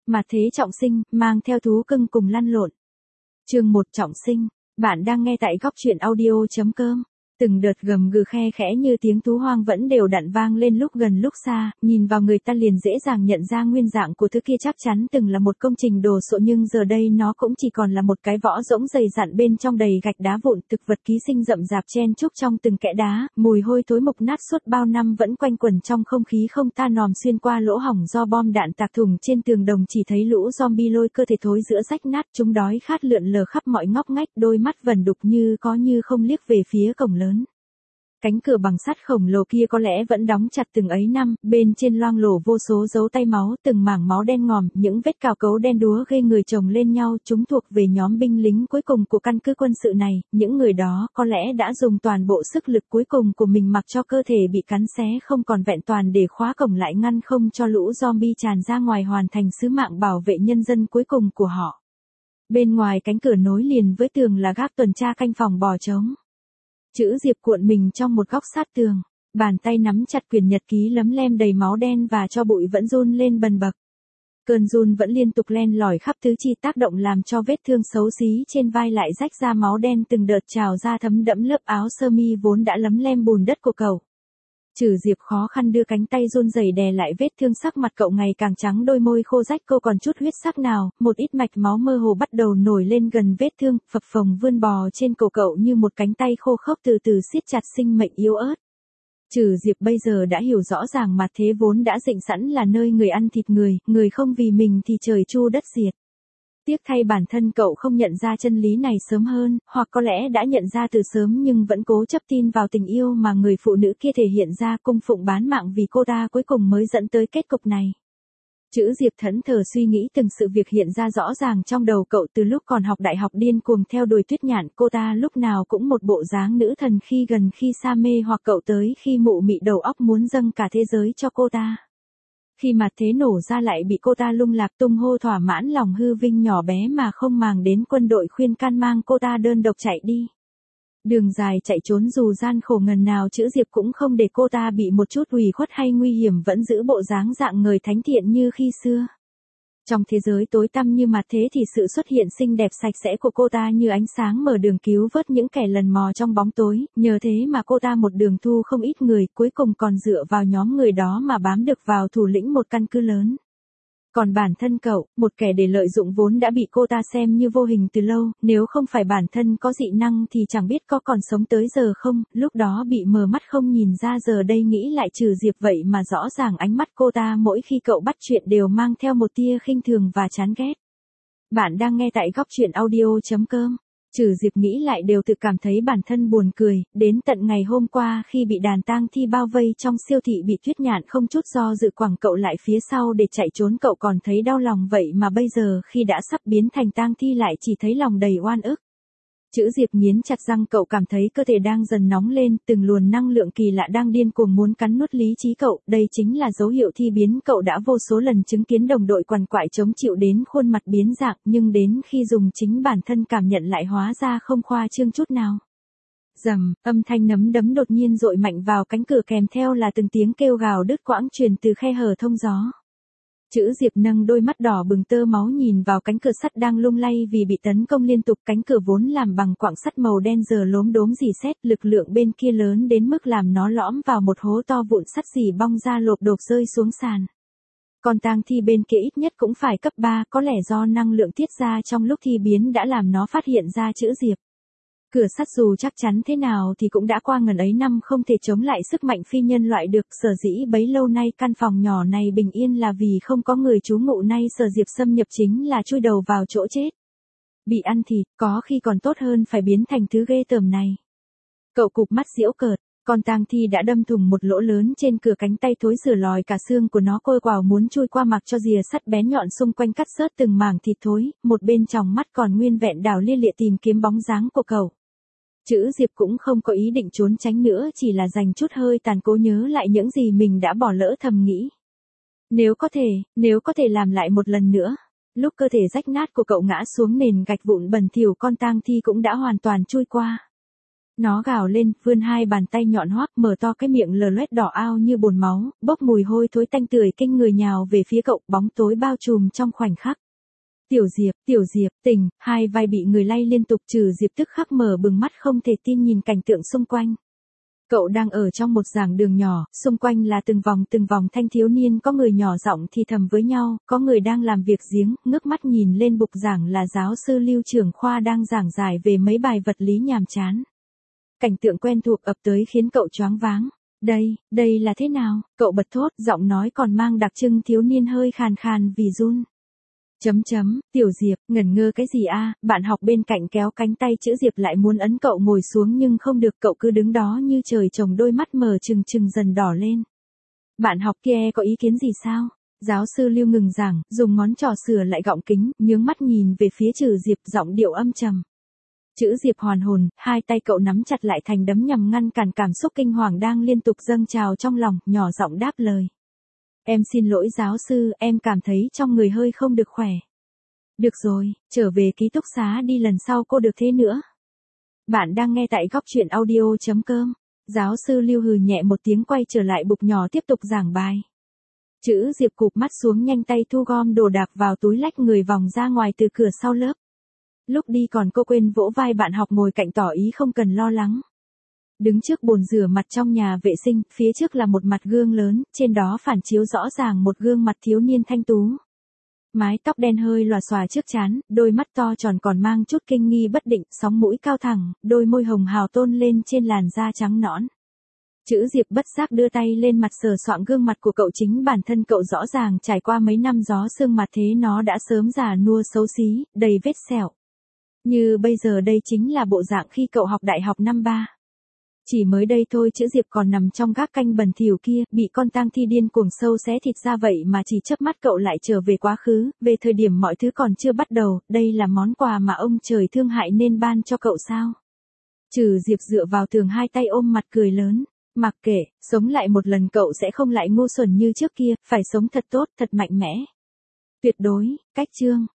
Mà thế trọng sinh, mang theo thú cưng cùng lăn lộn. Chương 1 trọng sinh. Bạn đang nghe tại góc truyện audio.com. Từng đợt gầm gừ khe khẽ như tiếng thú hoang vẫn đều đặn vang lên lúc gần lúc xa, nhìn vào người ta liền dễ dàng nhận ra nguyên dạng của thứ kia chắc chắn từng là một công trình đồ sộ nhưng giờ đây nó cũng chỉ còn là một cái võ rỗng dày dặn bên trong đầy gạch đá vụn, thực vật ký sinh rậm rạp chen chúc trong từng kẽ đá, mùi hôi thối mục nát suốt bao năm vẫn quanh quẩn trong không khí không tan nòm xuyên qua lỗ hổng do bom đạn tạc thủng trên tường đồng, chỉ thấy lũ zombie lôi cơ thể thối giữa rách nát, chúng đói khát lượn lờ khắp mọi ngóc ngách, đôi mắt vẩn đục như có như không liếc về phía cổng lớn. Cánh cửa bằng sắt khổng lồ kia có lẽ vẫn đóng chặt từng ấy năm, bên trên loang lổ vô số dấu tay máu, từng mảng máu đen ngòm, những vết cào cấu đen đúa ghê người chồng lên nhau, chúng thuộc về nhóm binh lính cuối cùng của căn cứ quân sự này, những người đó có lẽ đã dùng toàn bộ sức lực cuối cùng của mình mặc cho cơ thể bị cắn xé không còn vẹn toàn để khóa cổng lại ngăn không cho lũ zombie tràn ra ngoài hoàn thành sứ mạng bảo vệ nhân dân cuối cùng của họ. Bên ngoài cánh cửa nối liền với tường là gác tuần tra canh phòng bò trống. Chữ Diệp cuộn mình trong một góc sát tường, bàn tay nắm chặt quyển nhật ký lấm lem đầy máu đen và cho bụi vẫn run lên bần bật. Cơn run vẫn liên tục len lỏi khắp tứ chi tác động làm cho vết thương xấu xí trên vai lại rách ra máu đen từng đợt trào ra thấm đẫm lớp áo sơ mi vốn đã lấm lem bùn đất của cậu. Chữ Diệp khó khăn đưa cánh tay run rẩy đè lại vết thương, sắc mặt cậu ngày càng trắng, đôi môi khô rách cô còn chút huyết sắc nào, một ít mạch máu mơ hồ bắt đầu nổi lên gần vết thương, phập phồng vươn bò trên cổ cậu như một cánh tay khô khốc từ từ siết chặt sinh mệnh yếu ớt. Chữ Diệp bây giờ đã hiểu rõ ràng mà thế vốn đã định sẵn là nơi người ăn thịt người, người không vì mình thì trời chu đất diệt. Tiếc thay bản thân cậu không nhận ra chân lý này sớm hơn, hoặc có lẽ đã nhận ra từ sớm nhưng vẫn cố chấp tin vào tình yêu mà người phụ nữ kia thể hiện ra, cung phụng bán mạng vì cô ta, cuối cùng mới dẫn tới kết cục này. Chữ Diệp thẫn thờ suy nghĩ từng sự việc hiện ra rõ ràng trong đầu cậu từ lúc còn học đại học điên cuồng theo đuổi Tuyết Nhạn, cô ta lúc nào cũng một bộ dáng nữ thần khi gần khi sa mê, hoặc cậu tới khi mụ mị đầu óc muốn dâng cả thế giới cho cô ta. Khi mà thế nổ ra lại bị cô ta lung lạc tung hô thỏa mãn lòng hư vinh nhỏ bé mà không màng đến quân đội khuyên can mang cô ta đơn độc chạy đi. Đường dài chạy trốn dù gian khổ ngần nào Chữ Diệp cũng không để cô ta bị một chút ủy khuất hay nguy hiểm, vẫn giữ bộ dáng dạng người thánh thiện như khi xưa. Trong thế giới tối tăm như mặt thế thì sự xuất hiện xinh đẹp sạch sẽ của cô ta như ánh sáng mở đường cứu vớt những kẻ lần mò trong bóng tối, nhờ thế mà cô ta một đường thu không ít người, cuối cùng còn dựa vào nhóm người đó mà bám được vào thủ lĩnh một căn cứ lớn. Còn bản thân cậu, một kẻ để lợi dụng vốn đã bị cô ta xem như vô hình từ lâu, nếu không phải bản thân có dị năng thì chẳng biết có còn sống tới giờ không, lúc đó bị mờ mắt không nhìn ra, giờ đây nghĩ lại Trừ Diệp vậy mà rõ ràng ánh mắt cô ta mỗi khi cậu bắt chuyện đều mang theo một tia khinh thường và chán ghét. Bạn đang nghe tại góc truyện audio.com. Trừ Diệp nghĩ lại đều tự cảm thấy bản thân buồn cười, đến tận ngày hôm qua khi bị đàn tang thi bao vây trong siêu thị bị Tuyết Nhạn không chút do dự quẳng cậu lại phía sau để chạy trốn cậu còn thấy đau lòng, vậy mà bây giờ khi đã sắp biến thành tang thi lại chỉ thấy lòng đầy oan ức. Chữ Diệp nghiến chặt răng, cậu cảm thấy cơ thể đang dần nóng lên, từng luồng năng lượng kỳ lạ đang điên cuồng muốn cắn nuốt lý trí cậu, đây chính là dấu hiệu thi biến, cậu đã vô số lần chứng kiến đồng đội quằn quại chống chịu đến khuôn mặt biến dạng, nhưng đến khi dùng chính bản thân cảm nhận lại hóa ra không khoa trương chút nào. Rầm, âm thanh nắm đấm đột nhiên dội mạnh vào cánh cửa kèm theo là từng tiếng kêu gào đứt quãng truyền từ khe hở thông gió. Chữ Diệp nâng đôi mắt đỏ bừng tơ máu nhìn vào cánh cửa sắt đang lung lay vì bị tấn công liên tục, cánh cửa vốn làm bằng quặng sắt màu đen giờ lốm đốm rỉ sét, lực lượng bên kia lớn đến mức làm nó lõm vào một hố to, vụn sắt rỉ bong ra lộp độp rơi xuống sàn. Còn tang thi bên kia ít nhất cũng phải cấp 3, có lẽ do năng lượng tiết ra trong lúc thi biến đã làm nó phát hiện ra Chữ Diệp. Cửa sắt dù chắc chắn thế nào thì cũng đã qua ngần ấy năm không thể chống lại sức mạnh phi nhân loại được, sở dĩ bấy lâu nay căn phòng nhỏ này bình yên là vì không có người trú ngụ, nay Sở Diệp xâm nhập chính là chui đầu vào chỗ chết. Bị ăn thịt, có khi còn tốt hơn phải biến thành thứ ghê tởm này. Cậu cụp mắt giễu cợt, con tang thi đã đâm thủng một lỗ lớn trên cửa, cánh tay thối rửa lòi cả xương của nó côi quào muốn chui qua mặc cho rìa sắt bén nhọn xung quanh cắt xớt từng mảng thịt thối, một bên tròng mắt còn nguyên vẹn đảo lia lịa tìm kiếm bóng dáng của cậu. Chữ Diệp cũng không có ý định trốn tránh nữa, chỉ là dành chút hơi tàn cố nhớ lại những gì mình đã bỏ lỡ, thầm nghĩ. Nếu có thể làm lại một lần nữa. Lúc cơ thể rách nát của cậu ngã xuống nền gạch vụn bẩn thỉu, con tang thi cũng đã hoàn toàn chui qua. Nó gào lên, vươn hai bàn tay nhọn hoắt, mở to cái miệng lờ loét đỏ ao như bồn máu, bốc mùi hôi thối tanh tưởi kinh người nhào về phía cậu, bóng tối bao trùm trong khoảnh khắc. Tiểu Diệp, tỉnh, hai vai bị người lay liên tục. Trừ Diệp tức khắc mở bừng mắt không thể tin nhìn cảnh tượng xung quanh. Cậu đang ở trong một giảng đường nhỏ, xung quanh là từng vòng thanh thiếu niên, có người nhỏ giọng thì thầm với nhau, có người đang làm việc giếng, ngước mắt nhìn lên bục giảng là giáo sư Lưu trưởng khoa đang giảng giải về mấy bài vật lý nhàm chán. Cảnh tượng quen thuộc ập tới khiến cậu choáng váng. Đây là thế nào? Cậu bật thốt, giọng nói còn mang đặc trưng thiếu niên hơi khàn khàn vì run. Tiểu Diệp, ngẩn ngơ cái gì a? Bạn học bên cạnh kéo cánh tay chữ Diệp lại muốn ấn cậu ngồi xuống nhưng không được, cậu cứ đứng đó như trời trồng, đôi mắt mở trừng dần đỏ lên. Bạn học kia có ý kiến gì sao? Giáo sư Lưu ngừng giảng, dùng ngón trỏ sửa lại gọng kính, nhướng mắt nhìn về phía Trừ Diệp, giọng điệu âm trầm. Chữ Diệp hoàn hồn, hai tay cậu nắm chặt lại thành đấm nhằm ngăn cản cảm xúc kinh hoàng đang liên tục dâng trào trong lòng, nhỏ giọng đáp lời. Em xin lỗi giáo sư, em cảm thấy trong người hơi không được khỏe. Được rồi, trở về ký túc xá đi, lần sau cô được thế nữa. Bạn đang nghe tại góc truyện audio.com. Giáo sư Lưu hừ nhẹ một tiếng, quay trở lại bục nhỏ tiếp tục giảng bài. Chữ Diệp cụp mắt xuống, nhanh tay thu gom đồ đạc vào túi, lách người vòng ra ngoài từ cửa sau lớp. Lúc đi còn cô quên vỗ vai bạn học ngồi cạnh, tỏ ý không cần lo lắng. Đứng trước bồn rửa mặt trong nhà vệ sinh, phía trước là một mặt gương lớn, trên đó phản chiếu rõ ràng một gương mặt thiếu niên thanh tú. Mái tóc đen hơi lòa xòa trước trán, đôi mắt to tròn còn mang chút kinh nghi bất định, sóng mũi cao thẳng, đôi môi hồng hào tôn lên trên làn da trắng nõn. Chữ Diệp bất giác đưa tay lên mặt sờ soạng gương mặt của cậu, chính bản thân cậu rõ ràng trải qua mấy năm gió sương mặt thế nó đã sớm già nua xấu xí, đầy vết sẹo. Như bây giờ đây chính là bộ dạng khi cậu học đại học năm 3. Chỉ mới đây thôi chữ Diệp còn nằm trong gác canh bẩn thỉu kia, bị con tang thi điên cuồng sâu xé thịt ra, vậy mà chỉ chớp mắt cậu lại trở về quá khứ, về thời điểm mọi thứ còn chưa bắt đầu. Đây là món quà mà ông trời thương hại nên ban cho cậu sao? Trừ Diệp dựa vào tường, hai tay ôm mặt cười lớn. Mặc kệ, sống lại một lần cậu sẽ không lại ngu xuẩn như trước kia, phải sống thật tốt, thật mạnh mẽ. Tuyệt đối, cách chương.